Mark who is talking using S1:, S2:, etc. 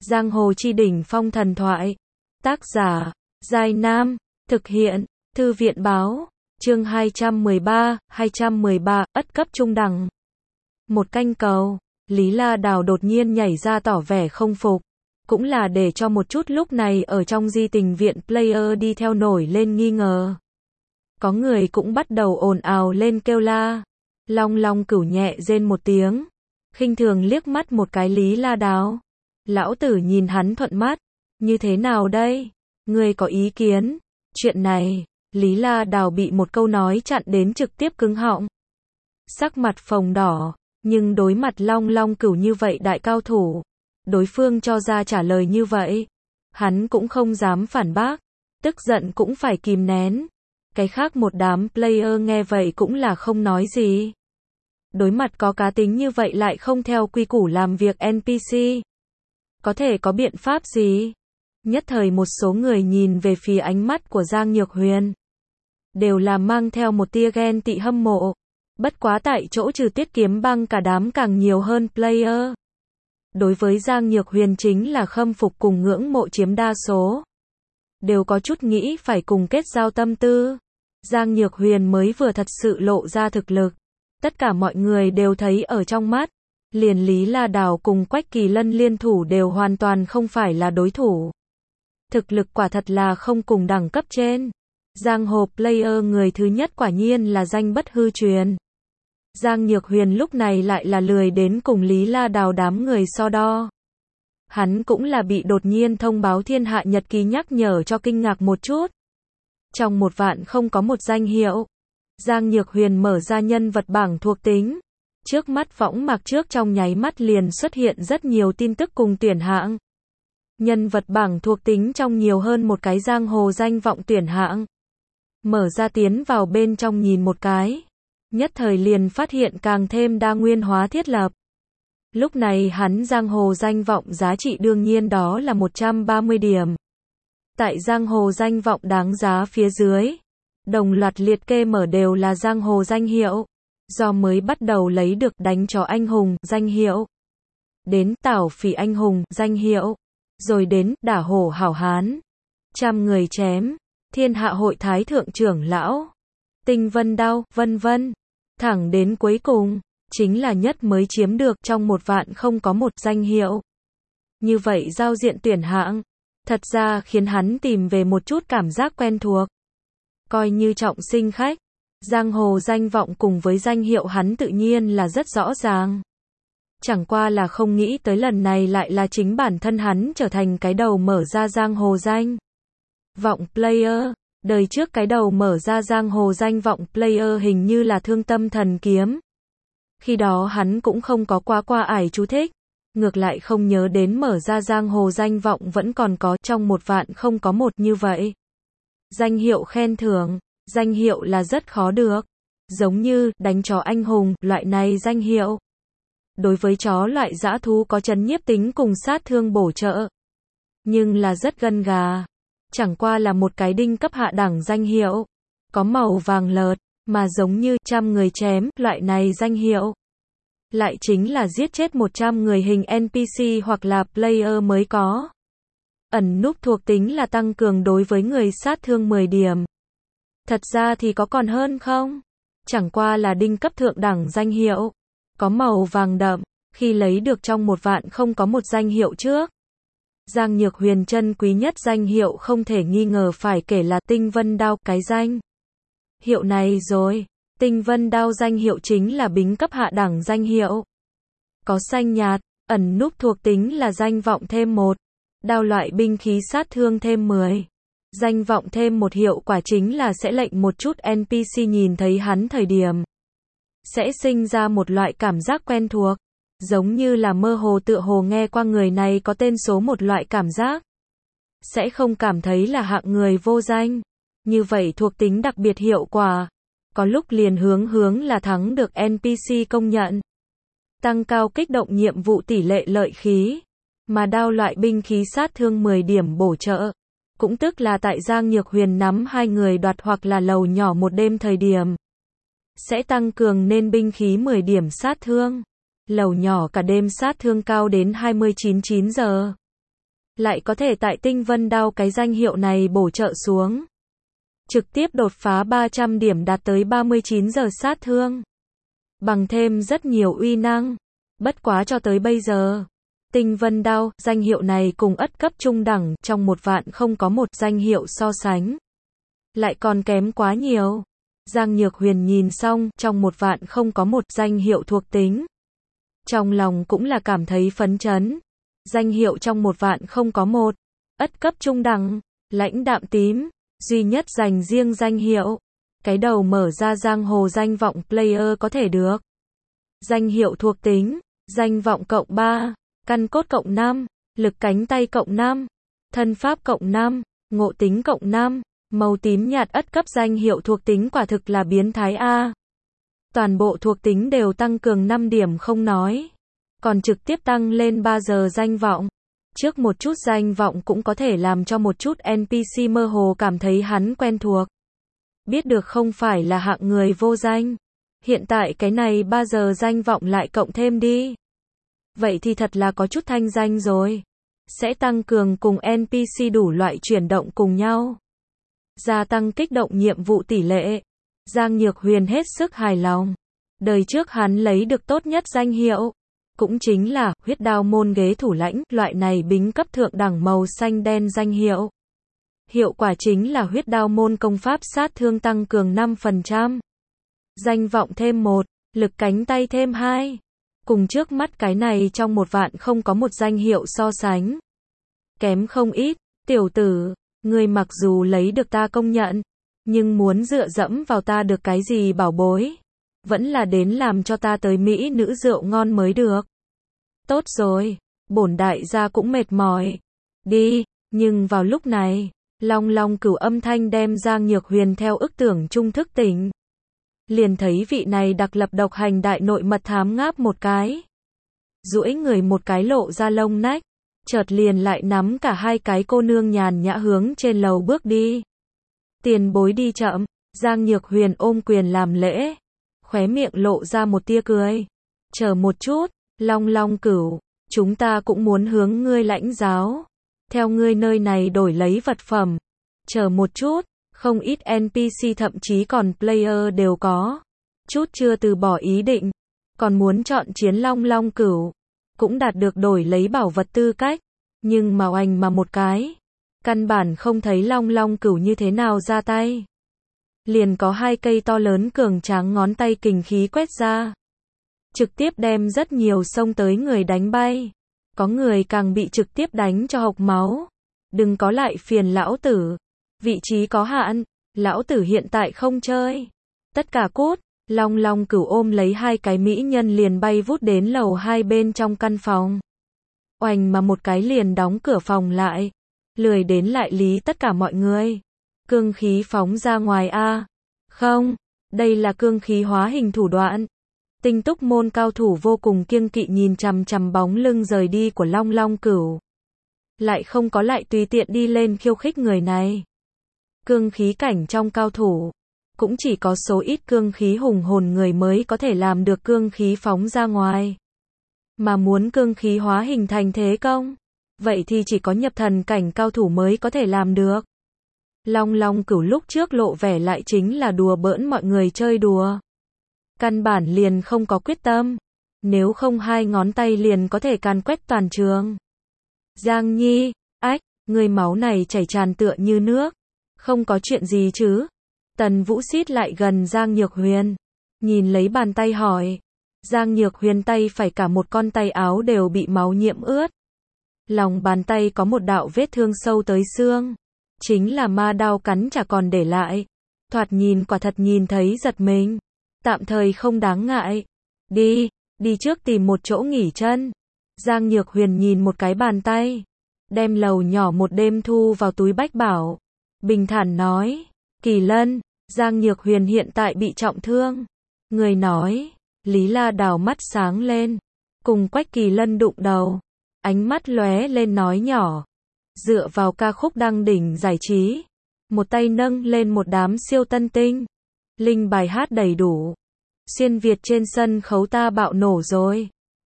S1: Giang hồ chi đỉnh phong thần thoại. Tác giả, Giai Nam. Thực hiện, Thư viện báo. Chương 213, ất cấp trung đẳng. Một canh cầu. Lý La Đào đột nhiên nhảy ra tỏ vẻ không phục. Cũng là để cho một chút lúc này ở trong di tình viện player đi theo nổi lên nghi ngờ. Có người cũng bắt đầu ồn ào lên kêu la. Long Long Cửu nhẹ rên một tiếng. Khinh thường liếc mắt một cái Lý La Đào. Lão tử nhìn hắn thuận mắt. Như thế nào đây? Ngươi có ý kiến? Chuyện này, Lý La Đào bị một câu nói chặn đến trực tiếp cứng họng. Sắc mặt phồng đỏ, nhưng đối mặt Long Long Cửu như vậy đại cao thủ, đối phương cho ra trả lời như vậy, hắn cũng không dám phản bác, tức giận cũng phải kìm nén. Cái khác một đám player nghe vậy cũng là không nói gì. Đối mặt có cá tính như vậy lại không theo quy củ làm việc NPC. Có thể có biện pháp gì? Nhất thời một số người nhìn về phía ánh mắt của Giang Nhược Huyền. Đều là mang theo một tia ghen tị hâm mộ. Bất quá tại chỗ trừ Tiết Kiếm Băng cả đám càng nhiều hơn player. Đối với Giang Nhược Huyền chính là khâm phục cùng ngưỡng mộ chiếm đa số. Đều có chút nghĩ phải cùng kết giao tâm tư. Giang Nhược Huyền mới vừa thật sự lộ ra thực lực. Tất cả mọi người đều thấy ở trong mắt. Liền Lý La Đào cùng Quách Kỳ Lân liên thủ đều hoàn toàn không phải là đối thủ. Thực lực quả thật là không cùng đẳng cấp trên. Giang hồ player người thứ nhất quả nhiên là danh bất hư truyền. Giang Nhược Huyền lúc này lại là lười đến cùng Lý La Đào đám người so đo. Hắn cũng là bị đột nhiên thông báo thiên hạ nhật ký nhắc nhở cho kinh ngạc một chút. Trong một vạn không có một danh hiệu. Giang Nhược Huyền mở ra nhân vật bảng thuộc tính. Trước mắt võng mạc trước trong nháy mắt liền xuất hiện rất nhiều tin tức cùng tuyển hạng. Nhân vật bảng thuộc tính trong nhiều hơn một cái giang hồ danh vọng tuyển hạng. Mở ra tiến vào bên trong nhìn một cái. Nhất thời liền phát hiện càng thêm đa nguyên hóa thiết lập. Lúc này hắn giang hồ danh vọng giá trị đương nhiên đó là 130 điểm. Tại giang hồ danh vọng đáng giá phía dưới. Đồng loạt liệt kê mở đều là giang hồ danh hiệu. Do mới bắt đầu lấy được đánh chó anh hùng, danh hiệu. Đến tảo phỉ anh hùng, danh hiệu. Rồi đến đả hổ hảo hán. Trăm người chém. Thiên hạ hội thái thượng trưởng lão. Tinh vân đao, vân vân. Thẳng đến cuối cùng, chính là nhất mới chiếm được trong một vạn không có một danh hiệu. Như vậy giao diện tuyển hạng. Thật ra khiến hắn tìm về một chút cảm giác quen thuộc. Coi như trọng sinh khách. Giang hồ danh vọng cùng với danh hiệu hắn tự nhiên là rất rõ ràng. Chẳng qua là không nghĩ tới lần này lại là chính bản thân hắn trở thành cái đầu mở ra giang hồ danh vọng player. Đời trước cái đầu mở ra giang hồ danh vọng player hình như là Thương Tâm Thần Kiếm. Khi đó hắn cũng không có qua ải chú thích. Ngược lại không nhớ đến mở ra giang hồ danh vọng vẫn còn có trong một vạn không có một như vậy. Danh hiệu khen thưởng. Danh hiệu là rất khó được. Giống như đánh chó anh hùng, loại này danh hiệu. Đối với chó loại dã thú có trấn nhiếp tính cùng sát thương bổ trợ. Nhưng là rất gân gà. Chẳng qua là một cái đinh cấp hạ đẳng danh hiệu. Có màu vàng lợt, mà giống như trăm người chém, loại này danh hiệu. Lại chính là giết chết 100 người hình NPC hoặc là player mới có. Ẩn núp thuộc tính là tăng cường đối với người sát thương 10 điểm. Thật ra thì có còn hơn không? Chẳng qua là đinh cấp thượng đẳng danh hiệu. Có màu vàng đậm, khi lấy được trong một vạn không có một danh hiệu trước. Giang Nhược Huyền chân quý nhất danh hiệu không thể nghi ngờ phải kể là Tinh Vân Đao, cái danh hiệu này rồi. Tinh Vân Đao danh hiệu chính là bính cấp hạ đẳng danh hiệu. Có xanh nhạt, ẩn núp thuộc tính là danh vọng thêm 1. Đao loại binh khí sát thương thêm 10. Danh vọng thêm một hiệu quả chính là sẽ lệnh một chút NPC nhìn thấy hắn thời điểm. Sẽ sinh ra một loại cảm giác quen thuộc. Giống như là mơ hồ tựa hồ nghe qua người này có tên số một loại cảm giác. Sẽ không cảm thấy là hạng người vô danh. Như vậy thuộc tính đặc biệt hiệu quả. Có lúc liền hướng là thắng được NPC công nhận. Tăng cao kích động nhiệm vụ tỷ lệ lợi khí. Mà đao loại binh khí sát thương 10 điểm bổ trợ. Cũng tức là tại Giang Nhược Huyền nắm hai người đoạt hoặc là lầu nhỏ một đêm thời điểm. Sẽ tăng cường nên binh khí 10 điểm sát thương. Lầu nhỏ cả đêm sát thương cao đến 29 giờ. lại có thể tại Tinh Vân Đao cái danh hiệu này bổ trợ xuống. Trực tiếp đột phá 300 điểm đạt tới 39 giờ sát thương. Bằng thêm rất nhiều uy năng. Bất quá cho tới bây giờ, Tinh Vân Đao, danh hiệu này cùng ất cấp trung đẳng trong 1 vạn không có một danh hiệu so sánh. Lại còn kém quá nhiều. Giang Nhược Huyền nhìn xong, trong 1 vạn không có một danh hiệu thuộc tính. Trong lòng cũng là cảm thấy phấn chấn. Danh hiệu trong 1 vạn không có một. Ất cấp trung đẳng, lãnh đạm tím, duy nhất dành riêng danh hiệu. Cái đầu mở ra giang hồ danh vọng player có thể được. Danh hiệu thuộc tính, danh vọng cộng 3, căn cốt cộng 5, lực cánh tay cộng 5, thân pháp cộng 5, ngộ tính cộng 5, màu tím nhạt ất cấp danh hiệu thuộc tính quả thực là biến thái A. Toàn bộ thuộc tính đều tăng cường 5 điểm không nói. Còn trực tiếp tăng lên 3 giờ danh vọng. Trước một chút danh vọng cũng có thể làm cho một chút NPC mơ hồ cảm thấy hắn quen thuộc. Biết được không phải là hạng người vô danh. Hiện tại cái này 3 giờ danh vọng lại cộng thêm đi. Vậy thì thật là có chút thanh danh rồi. Sẽ tăng cường cùng NPC đủ loại chuyển động cùng nhau. Gia tăng kích động nhiệm vụ tỷ lệ. Giang Nhược Huyền hết sức hài lòng. Đời trước hắn lấy được tốt nhất danh hiệu. Cũng chính là huyết đao môn ghế thủ lãnh, loại này bính cấp thượng đẳng màu xanh đen danh hiệu. Hiệu quả chính là huyết đao môn công pháp sát thương tăng cường 5%. Danh vọng thêm 1, lực cánh tay thêm 2. Cùng trước mắt cái này trong 1 vạn không có một danh hiệu so sánh. Kém không ít, tiểu tử, ngươi mặc dù lấy được ta công nhận, nhưng muốn dựa dẫm vào ta được cái gì bảo bối. Vẫn là đến làm cho ta tới Mỹ nữ rượu ngon mới được. Tốt rồi, bổn đại gia cũng mệt mỏi. Đi, nhưng vào lúc này, long long cửu âm thanh đem Giang Nhược Huyền theo ức tưởng trung thức tỉnh. Liền thấy vị này đặc lập độc hành đại nội mật thám ngáp một cái. Duỗi người một cái lộ ra lông nách. Chợt liền lại nắm cả hai cái cô nương nhàn nhã hướng trên lầu bước đi. Tiền bối đi chậm, Giang Nhược Huyền ôm quyền làm lễ. Khóe miệng lộ ra một tia cười. Chờ một chút, long long cửu, chúng ta cũng muốn hướng ngươi lãnh giáo. Theo ngươi nơi này đổi lấy vật phẩm. Chờ một chút, không ít NPC thậm chí còn player đều có. Chút chưa từ bỏ ý định. Còn muốn chọn chiến long long cửu. Cũng đạt được đổi lấy bảo vật tư cách. Nhưng mà oành mà một cái. Căn bản không thấy long long cửu như thế nào ra tay. Liền có 2 cây to lớn cường tráng ngón tay kình khí quét ra. Trực tiếp đem rất nhiều xông tới người đánh bay. Có người càng bị trực tiếp đánh cho hộc máu. Đừng có lại phiền lão tử. Vị trí có hạn, lão tử hiện tại không chơi. Tất cả cút, long long cửu ôm lấy 2 cái mỹ nhân liền bay vút đến lầu 2 bên trong căn phòng. Oành mà một cái liền đóng cửa phòng lại. Lười đến lại lý tất cả mọi người. Cương khí phóng ra ngoài a. Không, đây là cương khí hóa hình thủ đoạn. Tinh túc môn cao thủ vô cùng kiêng kỵ nhìn chằm chằm bóng lưng rời đi của long long cửu. Lại không có lại tùy tiện đi lên khiêu khích người này. Cương khí cảnh trong cao thủ. Cũng chỉ có số ít cương khí hùng hồn người mới có thể làm được cương khí phóng ra ngoài. Mà muốn cương khí hóa hình thành thế công. Vậy thì chỉ có nhập thần cảnh cao thủ mới có thể làm được. Long long cửu lúc trước lộ vẻ lại chính là đùa bỡn mọi người chơi đùa. Căn bản liền không có quyết tâm. Nếu không 2 ngón tay liền có thể càn quét toàn trường. Giang Nhi, ách, người máu này chảy tràn tựa như nước. Không có chuyện gì chứ. Tần Vũ xít lại gần Giang Nhược Huyền. Nhìn lấy bàn tay hỏi. Giang Nhược Huyền tay phải cả một con tay áo đều bị máu nhiễm ướt. Lòng bàn tay có một đạo vết thương sâu tới xương. Chính là ma đao cắn chả còn để lại. Thoạt nhìn quả thật nhìn thấy giật mình. Tạm thời không đáng ngại. Đi trước tìm một chỗ nghỉ chân. Giang Nhược Huyền nhìn một cái bàn tay. Đem lầu nhỏ một đêm thu vào túi bách bảo. Bình thản nói. Kỳ Lân, Giang Nhược Huyền hiện tại bị trọng thương. Người nói. Lý La Đào mắt sáng lên. Cùng Quách Kỳ Lân đụng đầu. Ánh mắt lóe lên nói nhỏ. Dựa vào ca khúc đăng đỉnh giải trí. Một tay nâng lên một đám siêu tân tinh. Linh bài hát đầy đủ. Xuyên Việt trên sân khấu ta bạo nổ rồi.